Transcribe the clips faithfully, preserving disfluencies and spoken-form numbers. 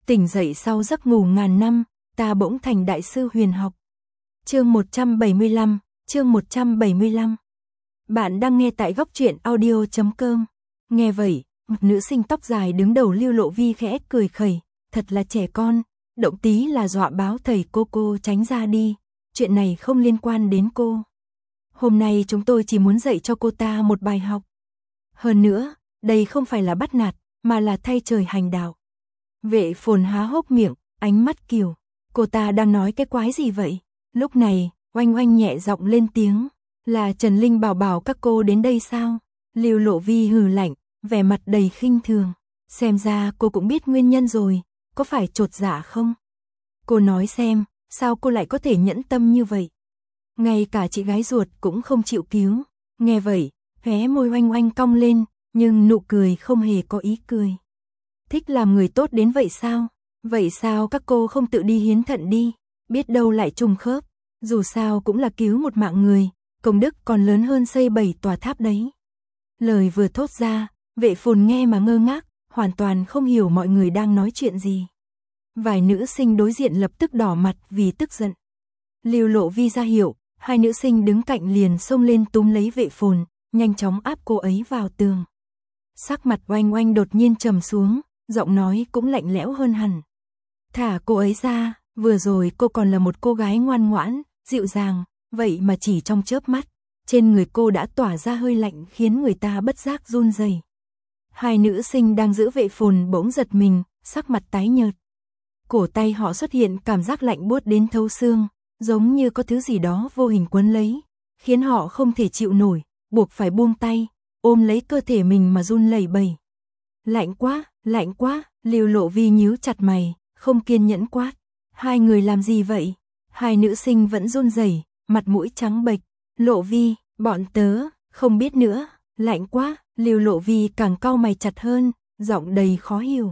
Tỉnh dậy sau giấc ngủ ngàn năm, ta bỗng thành đại sư huyền học. Chương một trăm bảy mươi lăm, chương một trăm bảy mươi lăm. Bạn đang nghe tại góc truyện audio chấm com. Nghe vậy, một nữ sinh tóc dài đứng đầu Lưu Lộ Vi khẽ cười khẩy, thật là trẻ con, động tí là dọa báo thầy cô cô tránh ra đi, chuyện này không liên quan đến cô. Hôm nay chúng tôi chỉ muốn dạy cho cô ta một bài học. Hơn nữa, đây không phải là bắt nạt, mà là thay trời hành đạo. Vệ Phồn há hốc miệng, ánh mắt kiều. Cô ta đang nói cái quái gì vậy? Lúc này, Oanh Oanh nhẹ giọng lên tiếng. Là Trần Linh bảo bảo các cô đến đây sao? Lưu Lộ Vi hừ lạnh, vẻ mặt đầy khinh thường. Xem ra cô cũng biết nguyên nhân rồi, có phải chột dạ không? Cô nói xem, sao cô lại có thể nhẫn tâm như vậy? Ngay cả chị gái ruột cũng không chịu cứu. Nghe vậy, khóe môi Oanh Oanh cong lên, nhưng nụ cười không hề có ý cười. Thích làm người tốt đến vậy sao? Vậy sao các cô không tự đi hiến thận đi? Biết đâu lại trùng khớp. Dù sao cũng là cứu một mạng người, công đức còn lớn hơn xây bảy tòa tháp đấy. Lời vừa thốt ra, Vệ Phồn nghe mà ngơ ngác, hoàn toàn không hiểu mọi người đang nói chuyện gì. Vài nữ sinh đối diện lập tức đỏ mặt vì tức giận. Lưu Lộ Vi ra hiệu, hai nữ sinh đứng cạnh liền xông lên túm lấy Vệ Phồn, nhanh chóng áp cô ấy vào tường. Sắc mặt Oanh Oanh đột nhiên trầm xuống, giọng nói cũng lạnh lẽo hơn hẳn. Thả cô ấy ra, vừa rồi cô còn là một cô gái ngoan ngoãn, dịu dàng, vậy mà chỉ trong chớp mắt, trên người cô đã tỏa ra hơi lạnh khiến người ta bất giác run rẩy. Hai nữ sinh đang giữ Vệ Phồn bỗng giật mình, sắc mặt tái nhợt. Cổ tay họ xuất hiện cảm giác lạnh buốt đến thấu xương, giống như có thứ gì đó vô hình quấn lấy, khiến họ không thể chịu nổi, buộc phải buông tay, ôm lấy cơ thể mình mà run lẩy bẩy. Lạnh quá, lạnh quá, Lưu Lộ Vi nhíu chặt mày, không kiên nhẫn quát. Hai người làm gì vậy? Hai nữ sinh vẫn run rẩy, mặt mũi trắng bệch. Lộ Vi, bọn tớ, không biết nữa, lạnh quá, Lưu Lộ Vi càng cau mày chặt hơn, giọng đầy khó hiểu.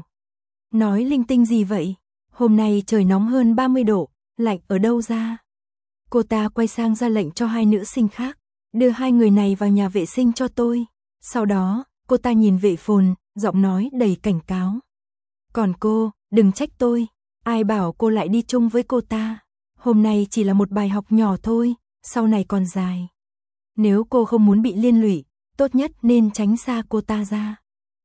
Nói linh tinh gì vậy? Hôm nay trời nóng hơn ba mươi độ, lạnh ở đâu ra? Cô ta quay sang ra lệnh cho hai nữ sinh khác, đưa hai người này vào nhà vệ sinh cho tôi. Sau đó, cô ta nhìn Vệ Phồn, giọng nói đầy cảnh cáo. Còn cô, đừng trách tôi, ai bảo cô lại đi chung với cô ta. Hôm nay chỉ là một bài học nhỏ thôi, sau này còn dài. Nếu cô không muốn bị liên lụy, tốt nhất nên tránh xa cô ta ra.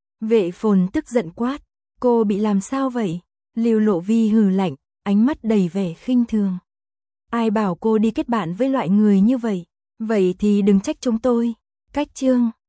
Vệ Phồn tức giận quát, cô bị làm sao vậy? Lưu Lộ Vi hừ lạnh, ánh mắt đầy vẻ khinh thường. Ai bảo cô đi kết bạn với loại người như vậy? Vậy thì đừng trách chúng tôi. Cách chương